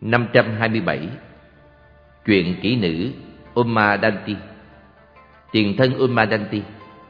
527. Chuyện kỹ nữ Umadanti. Tiền thân Umadanti.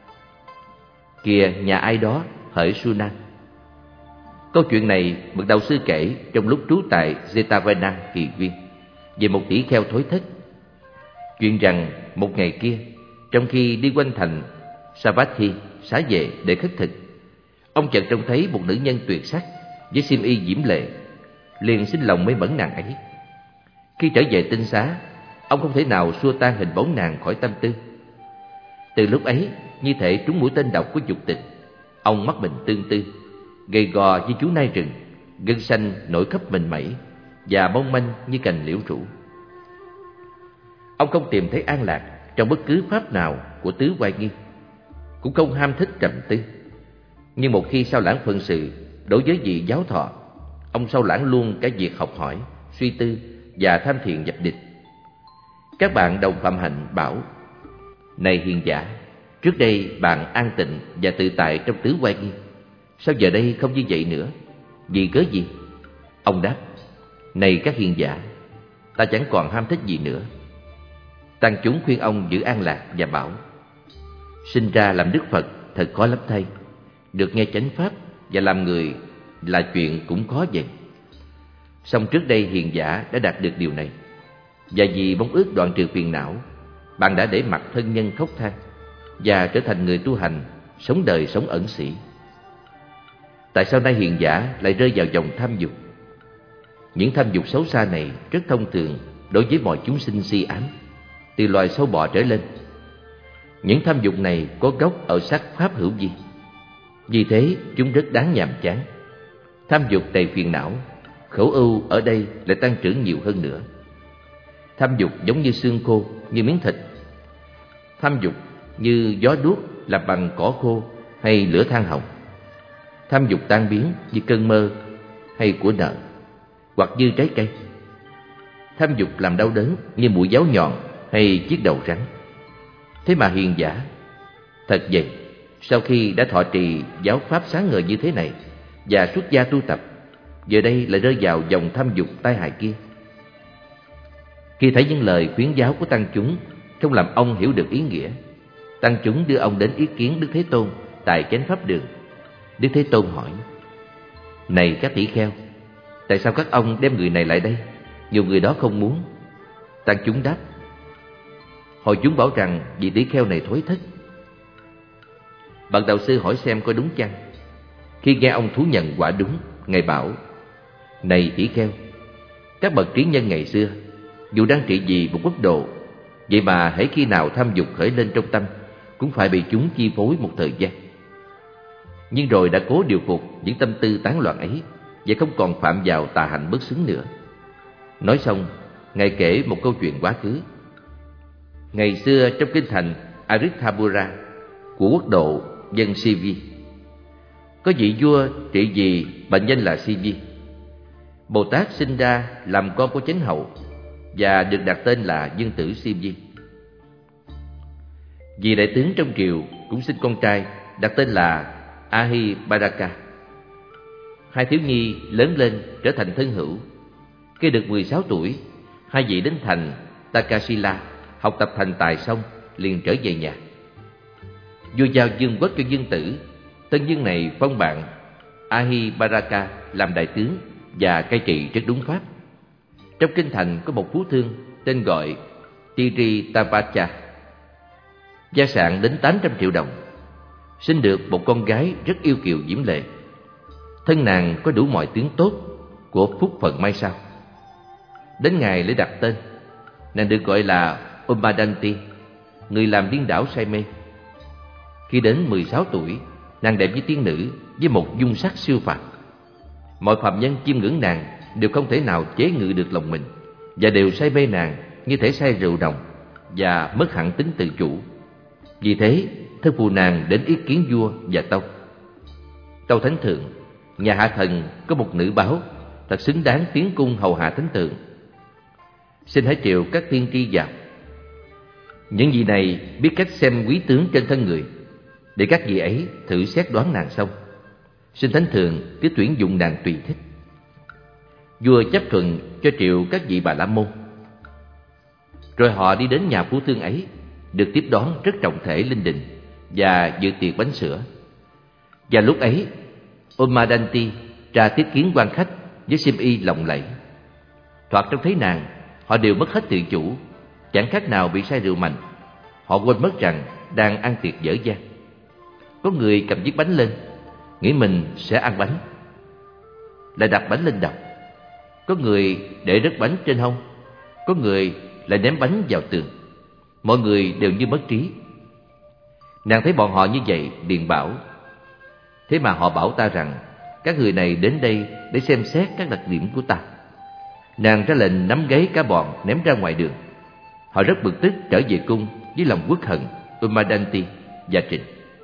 Kìa nhà ai đó hỡi Sunan. Câu chuyện này bậc đạo sư kể trong lúc trú tại Jetavana Kỳ Viên về một tỷ kheo thối thất. Chuyện rằng một ngày kia, trong khi đi quanh thành Savatthi xá vệ để khất thực, ông chợt trông thấy một nữ nhân tuyệt sắc với xiêm y diễm lệ, liền sinh lòng mê mẩn nàng ấy. Khi trở về tinh xá, ông không thể nào xua tan hình bóng nàng khỏi tâm tư. Từ lúc ấy, như thể trúng mũi tên độc của dục tình, ông mắt mình tương tư, gầy gò như chú nai rừng, gân xanh nổi khắp mình mẩy và mong manh như cành liễu rủ. Ông không tìm thấy an lạc trong bất cứ pháp nào của tứ oai nghi, cũng không ham thích trầm tư. Nhưng một khi sao lãng phận sự đối với vị giáo thọ, ông sao lãng luôn cả việc học hỏi, suy tư và tham thiền nhập định. Các bạn đồng phạm hạnh bảo: này hiền giả, trước đây bạn an tịnh và tự tại trong tứ oai nghi, sao giờ đây không như vậy nữa? Vì cớ gì? Ông đáp: này các hiền giả, ta chẳng còn ham thích gì nữa. Tăng chúng khuyên ông giữ an lạc và bảo: sinh ra làm Đức Phật thật khó lắm thay. Được nghe chánh pháp và làm người là chuyện cũng khó vậy. Song trước đây hiền giả đã đạt được điều này, và vì mong ước đoạn trừ phiền não, bạn đã để mặc thân nhân khóc than và trở thành người tu hành, sống đời sống ẩn sĩ. Tại sao nay hiền giả lại rơi vào vòng tham dục? Những tham dục xấu xa này rất thông thường đối với mọi chúng sinh si ám, từ loài sâu bọ trở lên. Những tham dục này có gốc ở sắc pháp hữu vi, vì thế chúng rất đáng nhàm chán. Tham dục đầy phiền não, khổ ưu ở đây lại tăng trưởng nhiều hơn nữa. Tham dục giống như xương khô, như miếng thịt. Tham dục như gió đuốc làm bằng cỏ khô hay lửa than hồng. Tham dục tan biến như cơn mơ hay của nợ, hoặc như trái cây. Tham dục làm đau đớn như mũi giáo nhọn hay chiếc đầu rắn. Thế mà hiền giả, thật vậy, sau khi đã thọ trì giáo pháp sáng ngời như thế này và xuất gia tu tập, giờ đây lại rơi vào dòng tham dục tai hại kia. Khi thấy những lời khuyến giáo của tăng chúng không làm ông hiểu được ý nghĩa, tăng chúng đưa ông đến ý kiến Đức Thế Tôn tại chánh pháp đường. Đức Thế Tôn hỏi: này các tỷ kheo, tại sao các ông đem người này lại đây? Nhiều người đó không muốn. Tăng chúng đáp: hồi chúng bảo rằng vị tỷ kheo này thối thất. Bậc đạo sư hỏi xem có đúng chăng. Khi nghe ông thú nhận quả đúng, ngài bảo: này tỷ kheo, các bậc trí nhân ngày xưa dù đang trị vì một quốc độ, vậy mà hễ khi nào tham dục khởi lên trong tâm, cũng phải bị chúng chi phối một thời gian. Nhưng rồi đã cố điều phục những tâm tư tán loạn ấy, và không còn phạm vào tà hạnh bất xứng nữa. Nói xong, ngài kể một câu chuyện quá khứ. Ngày xưa trong kinh thành Arithabura của quốc độ dân Sivi, có vị vua trị vì bệnh danh là Sivi. Bồ Tát sinh ra làm con của chánh hậu và được đặt tên là Dương Tử Sivi. Vị đại tướng trong triều cũng sinh con trai đặt tên là Ahibharaka. Hai thiếu nhi lớn lên trở thành thân hữu. Khi được 16 tuổi, hai vị đến thành Takasila học tập thành tài xong, liền trở về nhà. Vua giao vương quốc cho Dương Tử. Tân vương này phong bạn Ahibharaka làm đại tướng và cai trị rất đúng pháp. Trong kinh thành có một phú thương tên gọi Tiritavacha, gia sản đến 800 triệu đồng, sinh được một con gái rất yêu kiều diễm lệ. Thân nàng có đủ mọi tướng tốt của phúc phận mai sau. Đến ngày lễ đặt tên, nàng được gọi là Umadanti, người làm điên đảo say mê. Khi đến 16 tuổi, nàng đẹp như tiên nữ với một dung sắc siêu phàm. Mọi phàm nhân chiêm ngưỡng nàng đều không thể nào chế ngự được lòng mình, và đều say mê nàng như thể say rượu đồng, và mất hẳn tính tự chủ. Vì thế, thân phụ nàng đến ý kiến vua và tâu. Tâu thánh thượng, nhà hạ thần có một nữ báo thật xứng đáng tiến cung hầu hạ thánh thượng. Xin hãy triệu các tiên tri vào. Những vị này biết cách xem quý tướng trên thân người, để các vị ấy thử xét đoán nàng xong. Xin thánh thượng cứ tuyển dụng nàng tùy thích. Vua chấp thuận cho triệu các vị Bà La Môn. Rồi họ đi đến nhà phú thương ấy, được tiếp đón rất trọng thể linh đình và dự tiệc bánh sữa. Và lúc ấy, Omadanti ra tiếp kiến quan khách với xiêm y lộng lẫy. Thoạt trông thấy nàng, họ đều mất hết tự chủ, chẳng khác nào bị say rượu mạnh. Họ quên mất rằng đang ăn tiệc dở dang. Có người cầm chiếc bánh lên, nghĩ mình sẽ ăn bánh, lại đặt bánh lên đầu. Có người để rớt bánh trên hông, có người lại ném bánh vào tường. Mọi người đều như mất trí. Nàng thấy bọn họ như vậy, liền bảo: thế mà họ bảo ta rằng các người này đến đây để xem xét các đặc điểm của ta. Nàng ra lệnh nắm gáy cả bọn ném ra ngoài đường. Họ rất bực tức trở về cung với lòng uất hận Umadanti và Trịnh.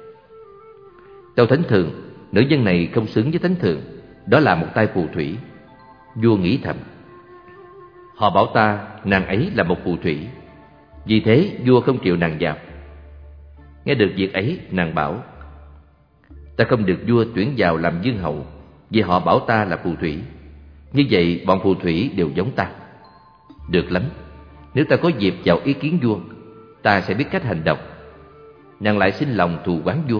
Tâu Thánh Thượng, nữ nhân này không xứng với Thánh Thượng, đó là một tay phù thủy. Vua nghĩ thầm, họ bảo ta nàng ấy là một phù thủy, vì thế vua không chịu nàng vào. Nghe được việc ấy, nàng bảo: ta không được vua tuyển vào làm vương hậu, vì họ bảo ta là phù thủy. Như vậy bọn phù thủy đều giống ta. Được lắm, nếu ta có dịp vào ý kiến vua, ta sẽ biết cách hành động. Nàng lại xin lòng thù oán vua.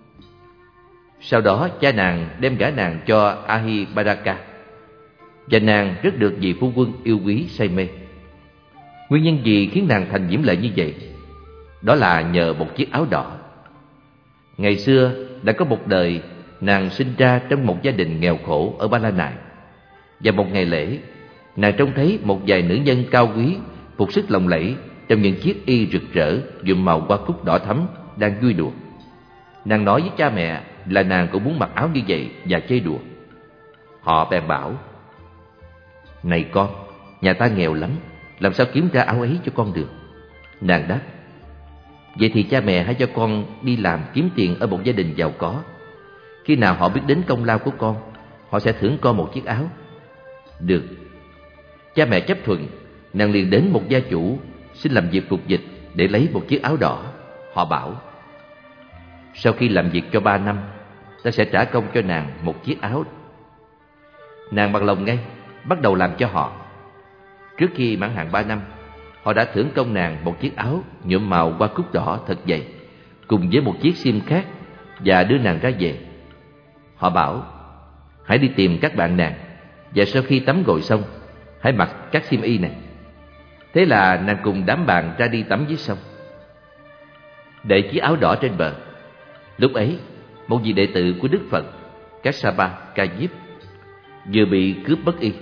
Sau đó cha nàng đem gả nàng cho Ahibadaka, và nàng rất được vị phu quân yêu quý say mê. Nguyên nhân gì khiến nàng thành diễm lệ như vậy? Đó là nhờ một chiếc áo đỏ. Ngày xưa đã có một đời nàng sinh ra trong một gia đình nghèo khổ ở Ba La Nại. Và một ngày lễ, nàng trông thấy một vài nữ nhân cao quý phục sức lộng lẫy trong những chiếc y rực rỡ nhuộm màu hoa cúc đỏ thắm đang vui đùa. Nàng nói với cha mẹ là nàng cũng muốn mặc áo như vậy và chơi đùa. Họ bèn bảo: này con, nhà ta nghèo lắm, làm sao kiếm ra áo ấy cho con được? Nàng đáp: vậy thì cha mẹ hãy cho con đi làm kiếm tiền ở một gia đình giàu có. Khi nào họ biết đến công lao của con, họ sẽ thưởng con một chiếc áo. Được. Cha mẹ chấp thuận. Nàng liền đến một gia chủ xin làm việc phục dịch để lấy một chiếc áo đỏ. Họ bảo: sau khi làm việc cho 3 năm, ta sẽ trả công cho nàng một chiếc áo. Nàng bằng lòng ngay, bắt đầu làm cho họ. Trước khi mãn hạn 3 năm, họ đã thưởng công nàng một chiếc áo nhuộm màu hoa cúc đỏ thật dày, cùng với một chiếc xiêm khác, và đưa nàng ra về. Họ bảo: hãy đi tìm các bạn nàng, và sau khi tắm gội xong, hãy mặc các xiêm y này. Thế là nàng cùng đám bạn ra đi tắm dưới sông, để chiếc áo đỏ trên bờ. Lúc ấy, một vị đệ tử của Đức Phật Kassapa Ca Diếp vừa bị cướp bất y,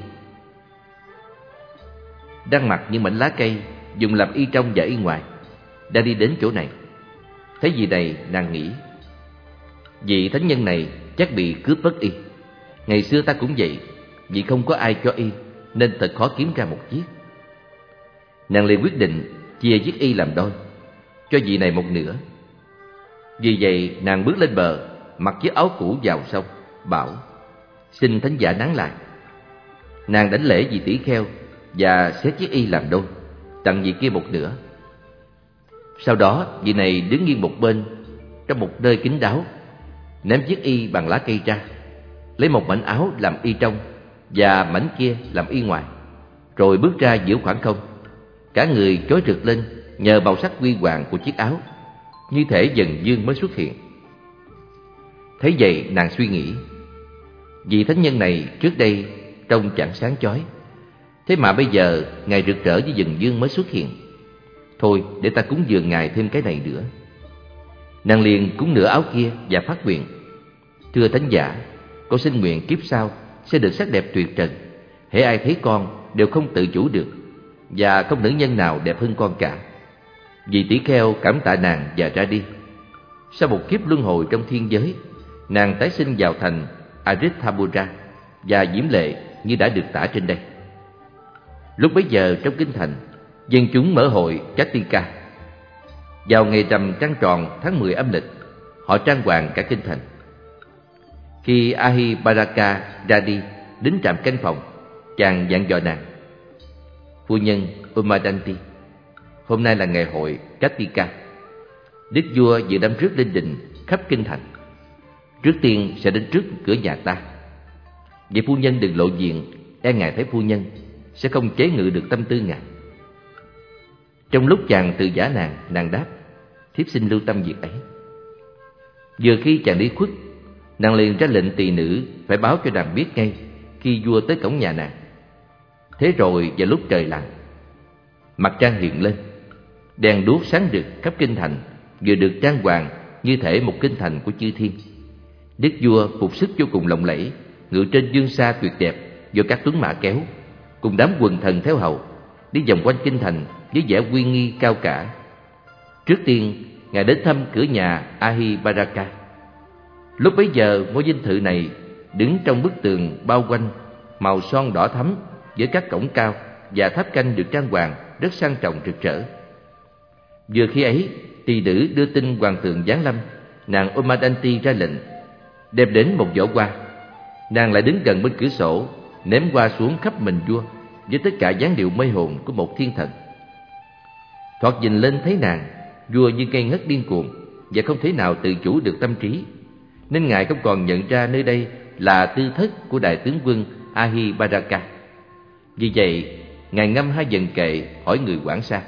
đang mặc những mảnh lá cây dùng làm y trong và y ngoài, đã đi đến chỗ này. Thấy vị này, nàng nghĩ: vị thánh nhân này chắc bị cướp bất y. Ngày xưa ta cũng vậy, vì không có ai cho y nên thật khó kiếm ra một chiếc. Nàng liền quyết định chia chiếc y làm đôi, cho vị này một nửa. Vì vậy nàng bước lên bờ, mặc chiếc áo cũ vào sông, bảo: xin thánh giả nán lại. Nàng đảnh lễ vị tỷ kheo và xé chiếc y làm đôi, tặng vị kia một nửa. Sau đó vị này đứng nghiêng một bên trong một nơi kín đáo, ném chiếc y bằng lá cây ra, lấy một mảnh áo làm y trong và mảnh kia làm y ngoài, rồi bước ra giữa khoảng không. Cả người chói rực lên nhờ màu sắc huy hoàng của chiếc áo, như thể dần dương mới xuất hiện. Thấy vậy nàng suy nghĩ: vị thánh nhân này trước đây trông chẳng sáng chói, thế mà bây giờ ngài rực rỡ với dần dương mới xuất hiện. Thôi để ta cúng dường ngài thêm cái này nữa. Nàng liền cúng nửa áo kia và phát nguyện: thưa thánh giả, con xin nguyện kiếp sau sẽ được sắc đẹp tuyệt trần. Hễ ai thấy con đều không tự chủ được, và không nữ nhân nào đẹp hơn con cả. Vị tỷ kheo cảm tạ nàng và ra đi. Sau một kiếp luân hồi trong thiên giới, nàng tái sinh vào thành Arithabura và diễm lệ như đã được tả trên đây. Lúc bấy giờ trong kinh thành, dân chúng mở hội Kartika. Vào ngày rằm trăng tròn tháng 10 âm lịch, họ trang hoàng cả kinh thành. Khi Ahibadaka ra đi đến trạm canh phòng, chàng dặn dò nàng: phu nhân Umadanti, hôm nay là ngày hội Kartika. Đức vua vừa đâm rước linh đình khắp kinh thành. Trước tiên sẽ đến trước cửa nhà ta. Vậy phu nhân đừng lộ diện e ngài thấy phu nhân sẽ không chế ngự được tâm tư ngài. Trong lúc chàng tự giả nàng đáp: thiếp xin lưu tâm việc ấy. Vừa khi chàng đi khuất, nàng liền ra lệnh tỳ nữ phải báo cho nàng biết ngay khi vua tới cổng nhà nàng. Thế rồi vào lúc trời lặn, mặt trăng hiện lên, đèn đuốc sáng rực khắp kinh thành vừa được trang hoàng như thể một kinh thành của chư thiên. Đức vua phục sức vô cùng lộng lẫy, ngự trên dương xa tuyệt đẹp do các tuấn mã kéo, cùng đám quần thần theo hầu, đi vòng quanh kinh thành với vẻ uy nghi cao cả. Trước tiên, ngài đến thăm cửa nhà Ahibaraka. Lúc bấy giờ, ngôi dinh thự này đứng trong bức tường bao quanh, màu son đỏ thắm, với các cổng cao và tháp canh được trang hoàng rất sang trọng rực rỡ. Vừa khi ấy, tỳ nữ đưa tin hoàng thượng giáng lâm. Nàng Umadanti ra lệnh đem đến một giỏ hoa. Nàng lại đứng gần bên cửa sổ, ném hoa xuống khắp mình vua với tất cả dáng điệu mê hồn của một thiên thần. Thoạt nhìn lên thấy nàng, vua như ngây ngất điên cuồng và không thể nào tự chủ được tâm trí, nên ngài không còn nhận ra nơi đây là tư thất của đại tướng quân Ahibaraka. Vì vậy, ngài ngâm hai dần kệ hỏi người quản xa: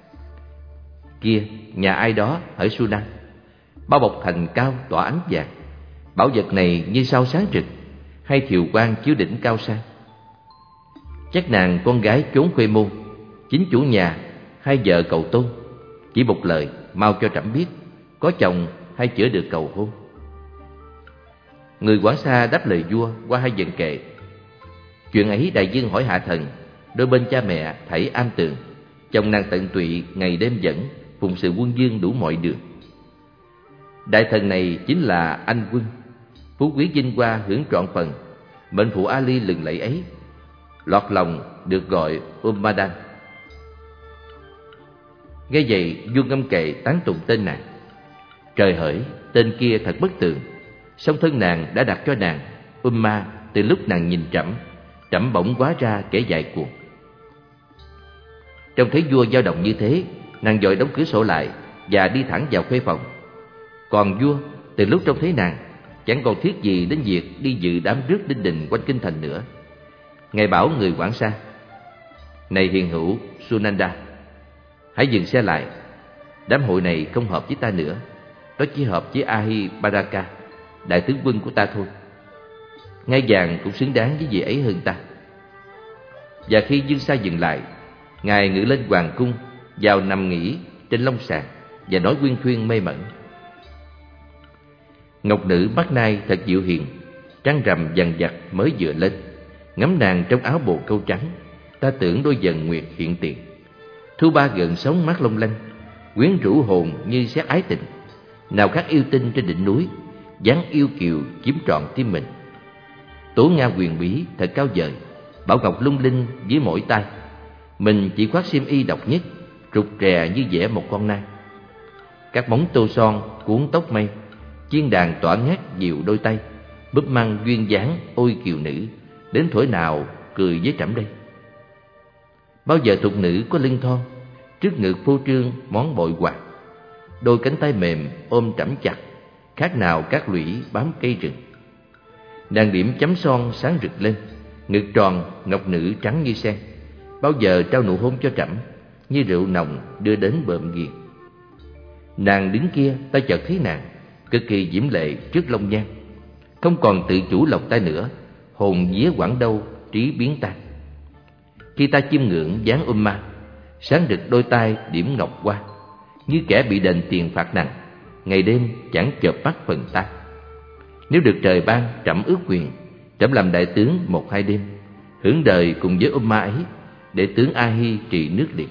kia, nhà ai đó ở Sunan? Bao bọc thành cao tỏa ánh vàng, bảo vật này như sao sáng rực, hay thiều quang chiếu đỉnh cao sang? Chắc nàng con gái chốn Khuê Môn, chính chủ nhà hay vợ cầu tôn? Chỉ một lời, mau cho trẫm biết, có chồng hay chữa được cầu hôn. Người quản xa đáp lời vua qua hai dần kệ: chuyện ấy đại dương hỏi hạ thần, đôi bên cha mẹ thảy am tường, chồng nàng tận tụy ngày đêm dẫn, phụng sự quân vương đủ mọi đường. Đại thần này chính là anh quân, phú quý vinh hoa hưởng trọn phần, mệnh phụ Ali lừng lẫy ấy, lọt lòng được gọi Umadan. Nghe vậy, vua ngâm kệ tán tụng tên nàng. Trời hỡi, tên kia thật bất tường, song thân nàng đã đặt cho nàng Umma từ lúc nàng nhìn trẫm bỗng hóa ra kẻ dại cuồng. Trông thấy vua dao động như thế, nàng vội đóng cửa sổ lại và đi thẳng vào khuê phòng. Còn vua từ lúc trông thấy nàng, chẳng còn thiết gì đến việc đi dự đám rước đinh đình quanh kinh thành nữa. Ngài bảo người quản xa: này hiền hữu Sunanda, hãy dừng xe lại. Đám hội này không hợp với ta nữa, đó chỉ hợp với Ahibaraka, đại tướng quân của ta thôi. Ngai vàng cũng xứng đáng với vị ấy hơn ta. Và khi dương xa dừng lại, ngài ngự lên hoàng cung, vào nằm nghỉ trên long sàng và nói quyên thuyên mê mẩn: ngọc nữ mắt nai thật dịu hiền, trăng rằm dằn vặt mới vừa lên, ngắm nàng trong áo bồ câu trắng, ta tưởng đôi dần nguyệt hiện tiền. Thu ba gợn sóng mắt long lanh, quyến rũ hồn như sét ái tình. Nào khác yêu tinh trên đỉnh núi, dáng yêu kiều chiếm trọn tim mình. Tố nga huyền bí thật cao vời, bảo ngọc lung linh dưới mỗi tay. Mình chỉ khoác xiêm y độc nhất, rụt rè như vẽ một con nai. Các móng tô son cuốn tóc mây, chiên đàn tỏa ngát dịu đôi tay, búp măng duyên dáng ôi kiều nữ, đến thuở nào cười với trẫm đây. Bao giờ thục nữ có lưng thon, trước ngực phô trương món bội hoạt, đôi cánh tay mềm ôm trẫm chặt, khác nào các lũy bám cây rừng. Nàng điểm chấm son sáng rực lên, ngực tròn ngọc nữ trắng như sen, bao giờ trao nụ hôn cho trẫm, như rượu nồng đưa đến bợm ghiền. Nàng đứng kia, ta chợt thấy nàng cực kỳ diễm lệ trước long nhan, không còn tự chủ lòng ta nữa, hồn vía quảng đâu trí biến tan. Khi ta chiêm ngưỡng dáng Umma, sáng rực đôi tai điểm ngọc hoa, như kẻ bị đền tiền phạt nặng, ngày đêm chẳng chợp mắt phần ta. Nếu được trời ban trẫm ước quyền, trẫm làm đại tướng 1-2 đêm, hưởng đời cùng với Umma ấy, để tướng Ahi trị nước liền.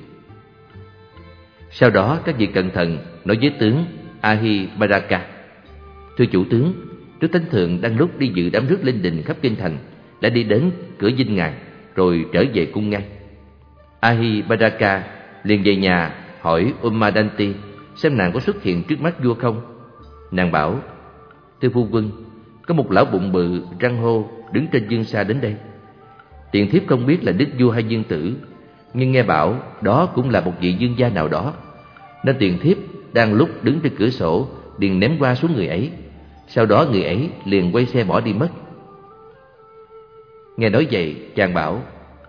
Sau đó các vị cận thần nói với tướng Ahibaraka: thưa chủ tướng, Đức Thánh Thượng đang lúc đi dự đám rước linh đình khắp kinh thành đã đi đến cửa dinh ngài, rồi trở về cung ngay. Ahibaraka liền về nhà hỏi Umadanti xem nàng có xuất hiện trước mắt vua không. Nàng bảo: thưa phu quân, có một lão bụng bự răng hô đứng trên dương xa đến đây. Tiền thiếp không biết là đức vua hay dương tử, nhưng nghe bảo đó cũng là một vị dương gia nào đó, nên tiền thiếp đang lúc đứng trên cửa sổ liền ném qua xuống người ấy. Sau đó người ấy liền quay xe bỏ đi mất. Nghe nói vậy, chàng bảo: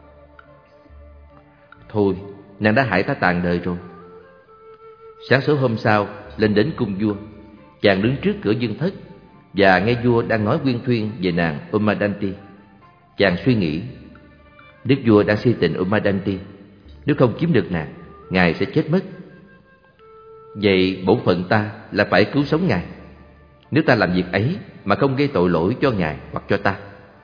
thôi, nàng đã hại ta tàn đời rồi. Sáng sớm hôm sau, lên đến cung vua, chàng đứng trước cửa dương thất và nghe vua đang nói uyên thuyên về nàng Umadanti. Chàng suy nghĩ, đức vua đang si tình Umadanti, nếu không chiếm được nàng, ngài sẽ chết mất. Vậy bổn phận ta là phải cứu sống ngài. Nếu ta làm việc ấy mà không gây tội lỗi cho ngài hoặc cho ta.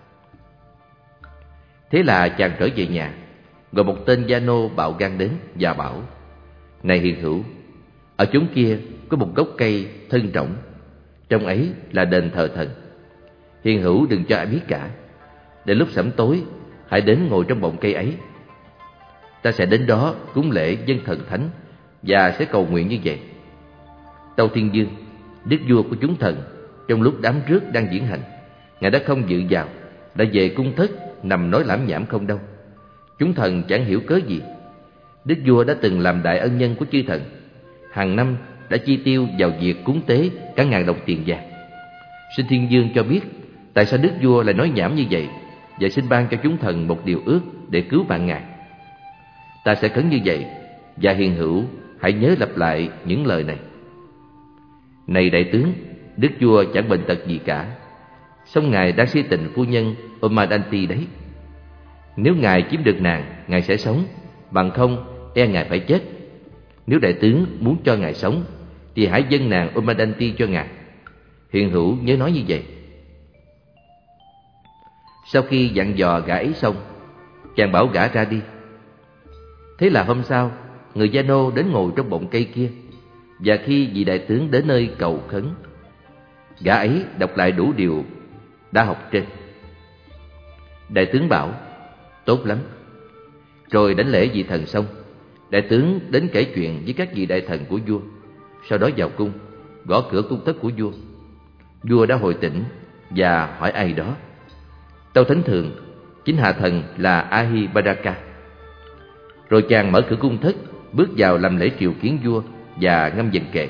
Thế là chàng trở về nhà, gọi một tên gia nô bạo gan đến và bảo: này hiền hữu, ở chốn kia có một gốc cây thân rỗng, trong ấy là đền thờ thần. Hiền hữu đừng cho ai biết cả. Đến lúc sẩm tối, hãy đến ngồi trong bọng cây ấy. Ta sẽ đến đó cúng lễ dân thần thánh và sẽ cầu nguyện như vậy. Tâu Thiên Vương, đức vua của chúng thần, trong lúc đám rước đang diễn hành, ngài đã không dự vào, đã về cung thất nằm nói lảm nhảm không đâu. Chúng thần chẳng hiểu cớ gì. Đức vua đã từng làm đại ân nhân của chư thần, hàng năm đã chi tiêu vào việc cúng tế cả ngàn đồng tiền vàng. Xin Thiên Vương cho biết tại sao đức vua lại nói nhảm như vậy, và xin ban cho chúng thần một điều ước để cứu bạn ngài. Ta sẽ khấn như vậy, và hiền hữu hãy nhớ lặp lại những lời này. Này đại tướng, đức vua chẳng bệnh tật gì cả, song ngài đang si tình phu nhân Umadanti đấy. Nếu ngài chiếm được nàng, ngài sẽ sống, bằng không e ngài phải chết. Nếu đại tướng muốn cho ngài sống, thì hãy dâng nàng Umadanti cho ngài. Hiền hữu nhớ nói như vậy. Sau khi dặn dò gã ấy xong, chàng bảo gã ra đi. Thế là hôm sau, người gia nô đến ngồi trong bọng cây kia, và khi vị đại tướng đến nơi cầu khấn, gã ấy đọc lại đủ điều đã học trên. Đại tướng bảo: tốt lắm. Rồi đánh lễ vị thần xong, đại tướng đến kể chuyện với các vị đại thần của vua. Sau đó vào cung, gõ cửa cung thất của vua. Vua đã hồi tỉnh và hỏi ai đó. Tâu Thánh Thượng, chính hạ thần là Ahibadaka. Rồi chàng mở cửa cung thất, bước vào làm lễ triều kiến vua và ngâm dần kệ.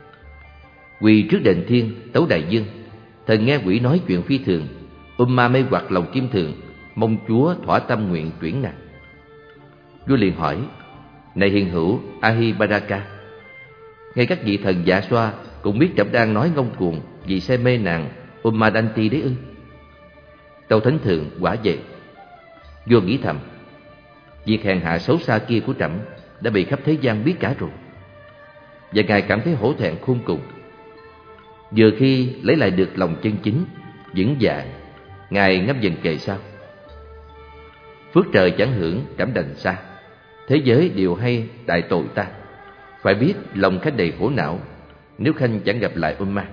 Quỳ trước đền thiên, tấu đại dương, thần nghe quỷ nói chuyện phi thường, ma mê hoặc lòng kim thường, mong Chúa thỏa tâm nguyện chuyển nàng. Vua liền hỏi: này hiền hữu Ahibadaka, ngay các vị thần dạ xoa cũng biết trẫm đang nói ngông cuồng vì say mê nàng Umadanti đấy ư? Tâu Thánh Thượng, quả vậy. Vua nghĩ thầm, việc hèn hạ xấu xa kia của trẫm đã bị khắp thế gian biết cả rồi, và ngài cảm thấy hổ thẹn khôn cùng. Vừa khi lấy lại được lòng chân chính vững dạ, ngài ngâm dần kệ sau: phước trời chẳng hưởng trẫm đành xa, thế giới điều hay đại tội ta. Phải biết lòng khanh đầy khổ não, nếu khanh chẳng gặp lại Ma.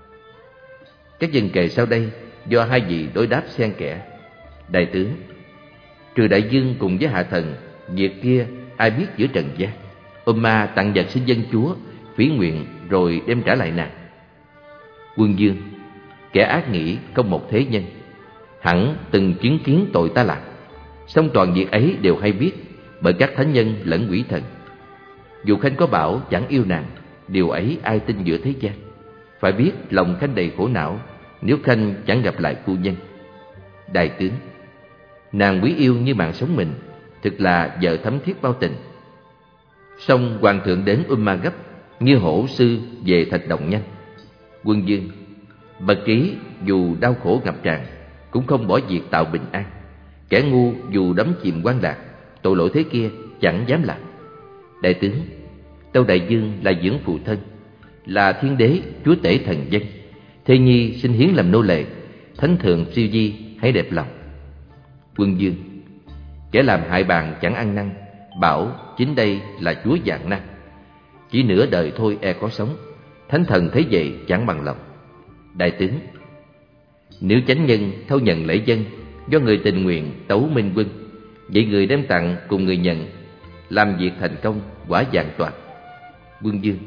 Các dần kệ sau đây do hai vị đối đáp xen kẽ. Đại tướng: trừ đại dương cùng với hạ thần, việc kia ai biết giữa trần gian. Ma tặng vật xin dân chúa, phí nguyện rồi đem trả lại nàng. Quân vương: kẻ ác nghĩ không một thế nhân, hẳn từng chứng kiến tội ta làm, song toàn việc ấy đều hay biết bởi các thánh nhân lẫn quỷ thần. Dù khanh có bảo chẳng yêu nàng, điều ấy ai tin giữa thế gian. Phải biết lòng khanh đầy khổ não, nếu khanh chẳng gặp lại phu nhân. Đại tướng: nàng quý yêu như mạng sống mình, thực là vợ thấm thiết bao tình. Song hoàng thượng đến Ma gấp, như hổ sư về thạch động nhanh. Quân vương: bậc trí dù đau khổ ngập tràn, cũng không bỏ việc tạo bình an. Kẻ ngu dù đắm chìm quan lạc, tội lỗi thế kia chẳng dám làm. Đại tướng: Tâu đại dương là dưỡng phụ thân, là thiên đế chúa tể thần dân, thê nhi xin hiến làm nô lệ, thánh thượng siêu di hãy đẹp lòng. Quân vương: kẻ làm hại bạn chẳng ăn năn, bảo chính đây là chúa vạn năng. Chỉ nửa đời thôi e có sống, thánh thần thấy vậy chẳng bằng lòng. Đại tướng: nếu chánh nhân thâu nhận lễ dân, do người tình nguyện tấu minh quân, vậy người đem tặng cùng người nhận, làm việc thành công quả vạn toàn. Quân vương: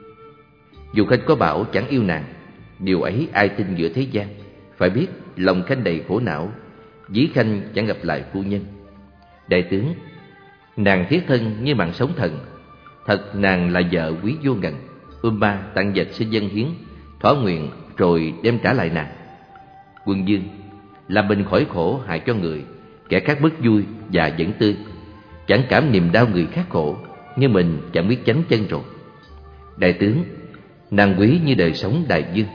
dù khanh có bảo chẳng yêu nàng, điều ấy ai tin giữa thế gian. Phải biết lòng khanh đầy khổ não, dĩ khanh chẳng gặp lại phu nhân. Đại tướng: nàng thiết thân như mạng sống thần, thật nàng là vợ quý vô ngần. Ma tặng vật xin dân hiến, thỏa nguyện rồi đem trả lại nàng. Quân vương: làm mình khỏi khổ hại cho người, kẻ khác bớt vui và vẫn tươi, chẳng cảm niềm đau người khác khổ, nhưng mình chẳng biết chánh chân rồi. Đại tướng, nàng quý như đời sống đại dương.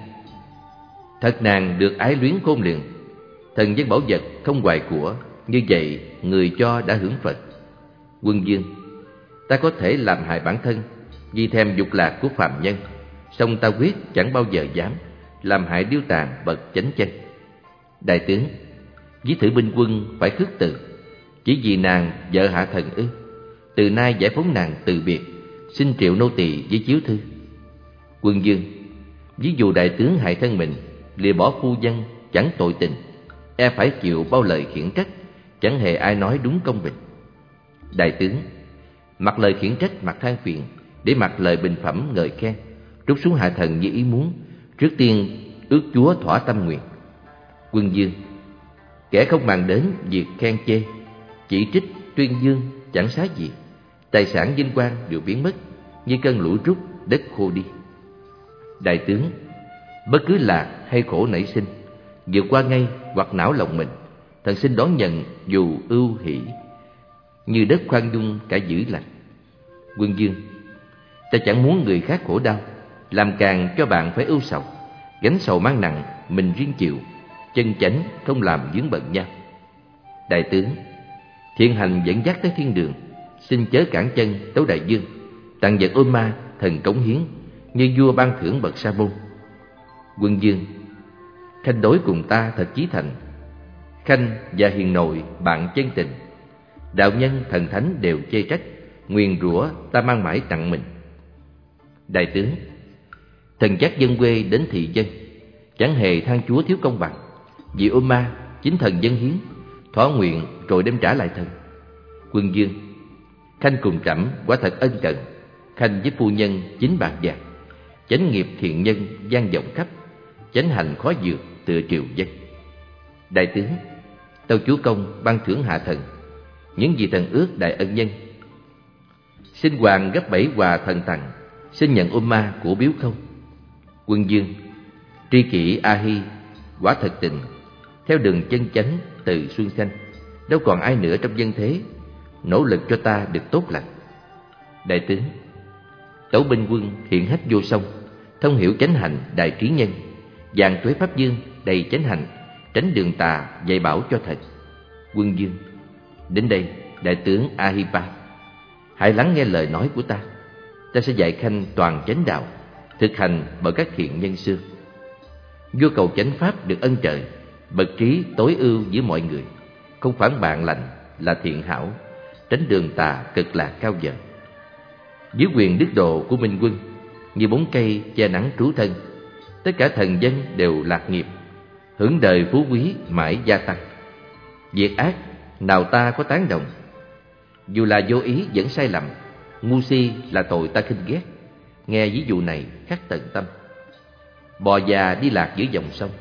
Thật nàng được ái luyến khôn lường, thần dân bảo vật không hoài của, như vậy người cho đã hưởng Phật. Quân Dương, ta có thể làm hại bản thân vì thèm dục lạc của phàm nhân, song ta quyết chẳng bao giờ dám làm hại điêu tàn bậc chánh chân. Đại tướng, Ví Thử binh quân phải khước từ, chỉ vì nàng vợ hạ thần ư? Từ nay giải phóng nàng từ biệt, xin triệu nô tỳ với chiếu thư. Quân Dương, ví dụ đại tướng hại thân mình, lìa bỏ phu dân, chẳng tội tình, e phải chịu bao lời khiển trách, chẳng hề ai nói đúng công bình. Đại tướng, mặc lời khiển trách mặc than phiền, để mặc lời bình phẩm ngợi khen, trút xuống hạ thần như ý muốn, trước tiên ước Chúa thỏa tâm nguyện. Quân Dương, kẻ không màng đến việc khen chê, chỉ trích tuyên dương chẳng xá gì, tài sản vinh quang đều biến mất, như cơn lũ rút đất khô đi. Đại tướng, bất cứ lạc hay khổ nảy sinh, vượt qua ngay hoặc não lòng mình, thần xin đón nhận dù ưu hỷ, như đất khoan dung cả dữ lành. Quân Dương, ta chẳng muốn người khác khổ đau, làm càng cho bạn phải ưu sầu, gánh sầu mang nặng mình riêng chịu, chân chánh không làm vướng bận nhau. Đại tướng, thiện hành dẫn dắt tới thiên đường, xin chớ cản chân tấu đại dương, tặng vật ôn ma thần cống hiến, như vua ban thưởng bậc sa môn. Quân Dương, Khanh đối cùng ta thật chí thành, Khanh và hiền nội bạn chân tình, đạo nhân thần thánh đều chê trách, nguyền rủa ta mang mãi tặng mình. Đại tướng, thần giác dân quê đến thị dân, chẳng hề than Chúa thiếu công bằng, vì ôm ma chính thần dân hiến, thỏa nguyện rồi đem trả lại thần. Quân Dương, Khanh cùng trẫm quả thật ân cần, Khanh với phu nhân chính bạc vàng, chánh nghiệp thiện nhân vang vọng khắp, chánh hành khó vượt tựa triều dân. Đại tướng, tâu chúa công ban thưởng hạ thần, những gì thần ước đại ân nhân, xin hoàng gấp 7 quà thần tặng, xin nhận ôm ma của biếu không. Quân Dương, tri kỷ A Hi quả thật tình, theo đường chân chánh từ xuân xanh, đâu còn ai nữa trong dân thế, nỗ lực cho ta được tốt lành. Đại tướng, Tấu binh quân hiện hết vô song, thông hiểu chánh hạnh đại trí nhân, vạn tuế pháp dương đầy chánh hạnh, tránh đường tà dạy bảo cho thật. Quân Dương, đến đây đại tướng Ahipa, hãy lắng nghe lời nói của ta. Ta sẽ dạy Khanh toàn chánh đạo, thực hành bởi các thiện nhân xưa. Vua cầu chánh pháp được ân trời, bậc trí tối ưu giữa mọi người, không phản bạn lành là thiện hảo, tránh đường tà cực lạc cao vời. Dưới quyền đức độ của Minh Quân, như bóng cây che nắng trú thân, tất cả thần dân đều lạc nghiệp, hưởng đời phú quý mãi gia tăng. Việc ác nào ta có tán đồng, dù là vô ý vẫn sai lầm, ngu si là tội ta khinh ghét. Nghe ví dụ này khắc tận tâm. Bò già đi lạc giữa dòng sông,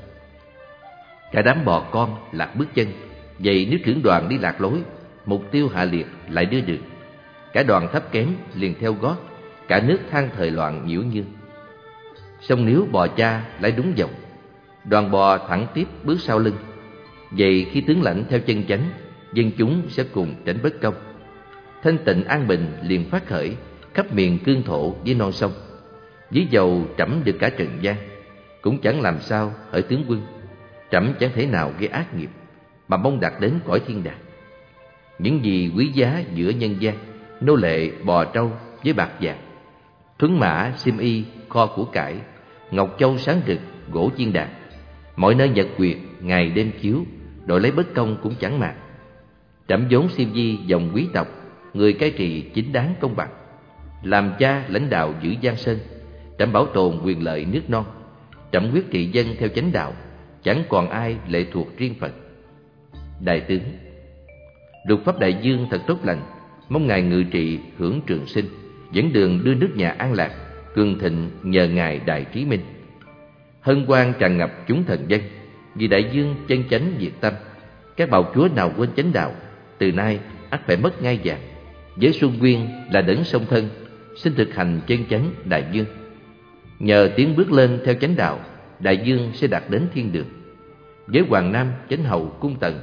cả đám bò con lạc bước chân. Vậy nếu trưởng đoàn đi lạc lối, mục tiêu hạ liệt lại đưa đường, cả đoàn thấp kém liền theo gót, cả nước than thời loạn nhiễu nhương. Song nếu bò cha lại đúng dòng, đoàn bò thẳng tiếp bước sau lưng. Vậy khi tướng lãnh theo chân chánh, dân chúng sẽ cùng tránh bất công. Thanh tịnh an bình liền phát khởi khắp miền cương thổ với non sông. Ví dầu trẫm được cả trần gian, cũng chẳng làm sao hỡi tướng quân. Trẫm chẳng thể nào gây ác nghiệp mà mong đạt đến cõi thiên đàng. Những gì quý giá giữa nhân gian, nô lệ bò trâu với bạc vàng, thuấn mã xiêm y kho của cải, ngọc châu sáng rực gỗ chiên đàn, mọi nơi nhật quyệt ngày đêm chiếu, đổi lấy bất công cũng chẳng màng. Trẫm vốn xiêm di dòng quý tộc, người cai trị chính đáng công bằng, làm cha lãnh đạo giữ giang sơn. Trẫm bảo tồn quyền lợi nước non, trẫm quyết trị dân theo chánh đạo, chẳng còn ai lệ thuộc riêng Phật. Đại tướng, luật pháp đại dương thật tốt lành, mong ngài ngự trị hưởng trường sinh, dẫn đường đưa nước nhà an lạc, cường thịnh nhờ ngài đại trí minh. Hân hoan tràn ngập chúng thần dân, vì đại dương chân chánh diệt tâm. Các bào chúa nào quên chánh đạo, từ nay ắt phải mất ngai vàng. Với Xuân Nguyên là đấng song thân, xin thực hành chân chánh đại dương. Nhờ tiến bước lên theo chánh đạo, đại dương sẽ đạt đến thiên đường. Với Hoàng Nam chánh hầu cung tần,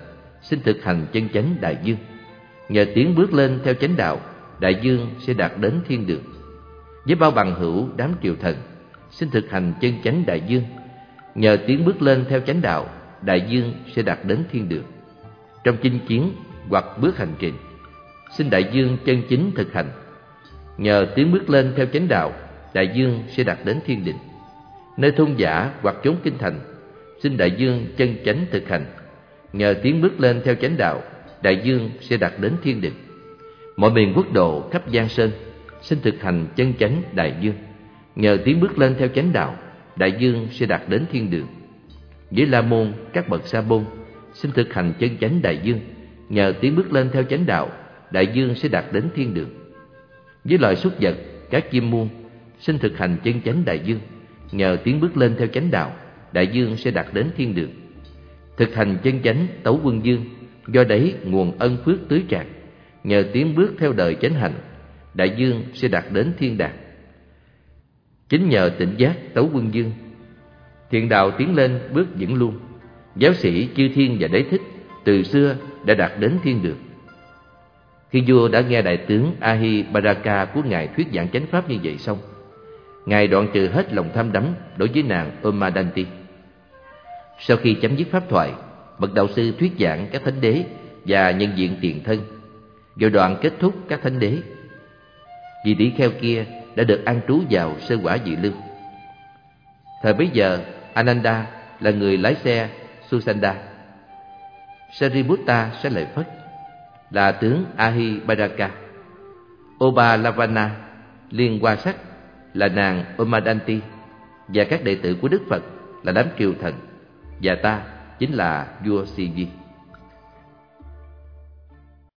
xin thực hành chân chánh đại dương. Nhờ tiến bước lên theo chánh đạo, đại dương sẽ đạt đến thiên đường. Với bao bằng hữu đám triều thần, xin thực hành chân chánh đại dương. Nhờ tiến bước lên theo chánh đạo, đại dương sẽ đạt đến thiên đường. Trong chinh chiến hoặc bước hành trình, xin đại dương chân chính thực hành. Nhờ tiến bước lên theo chánh đạo, đại dương sẽ đạt đến thiên định. Nơi thôn giả hoặc chốn kinh thành, xin đại dương chân chánh thực hành. Nhờ tiến bước lên theo chánh đạo, đại dương sẽ đạt đến thiên định. Mọi miền quốc độ khắp giang sơn, xin thực hành chân chánh đại dương. Nhờ tiến bước lên theo chánh đạo, đại dương sẽ đạt đến thiên đường. Với La Môn các bậc Sa Môn, xin thực hành chân chánh đại dương. Nhờ tiến bước lên theo chánh đạo, đại dương sẽ đạt đến thiên đường. Với loài súc vật, các chim muôn, xin thực hành chân chánh đại dương. Nhờ tiến bước lên theo chánh đạo, đại dương sẽ đạt đến thiên đường. Thực hành chân chánh tấu quân dương, do đấy nguồn ân phước tưới tràn. Nhờ tiến bước theo đời chánh hạnh, đại dương sẽ đạt đến thiên đàng. Chính nhờ tỉnh giác tấu quân dương, thiện đạo tiến lên bước vững luôn. Giáo sĩ chư thiên và đế thích từ xưa đã đạt đến thiên đường. Khi vua đã nghe đại tướng Ahibaraka của ngài thuyết giảng chánh pháp như vậy xong, ngài đoạn trừ hết lòng tham đắm đối với nàng Omadanti. Sau khi chấm dứt pháp thoại, bậc đạo sư thuyết giảng các thánh đế và nhân diện tiền thân. Vào đoạn kết thúc các thánh đế, vị tỷ kheo kia đã được an trú vào sơ quả vị lưu. Thời bấy giờ, Ananda là người lái xe Susanda. Sariputta sẽ lời Phất là tướng Ahibaraka. Obalavana Liên Hoa Sắc là nàng Omadanti, và các đệ tử của Đức Phật là đám triều thần, và ta chính là vua Sivi.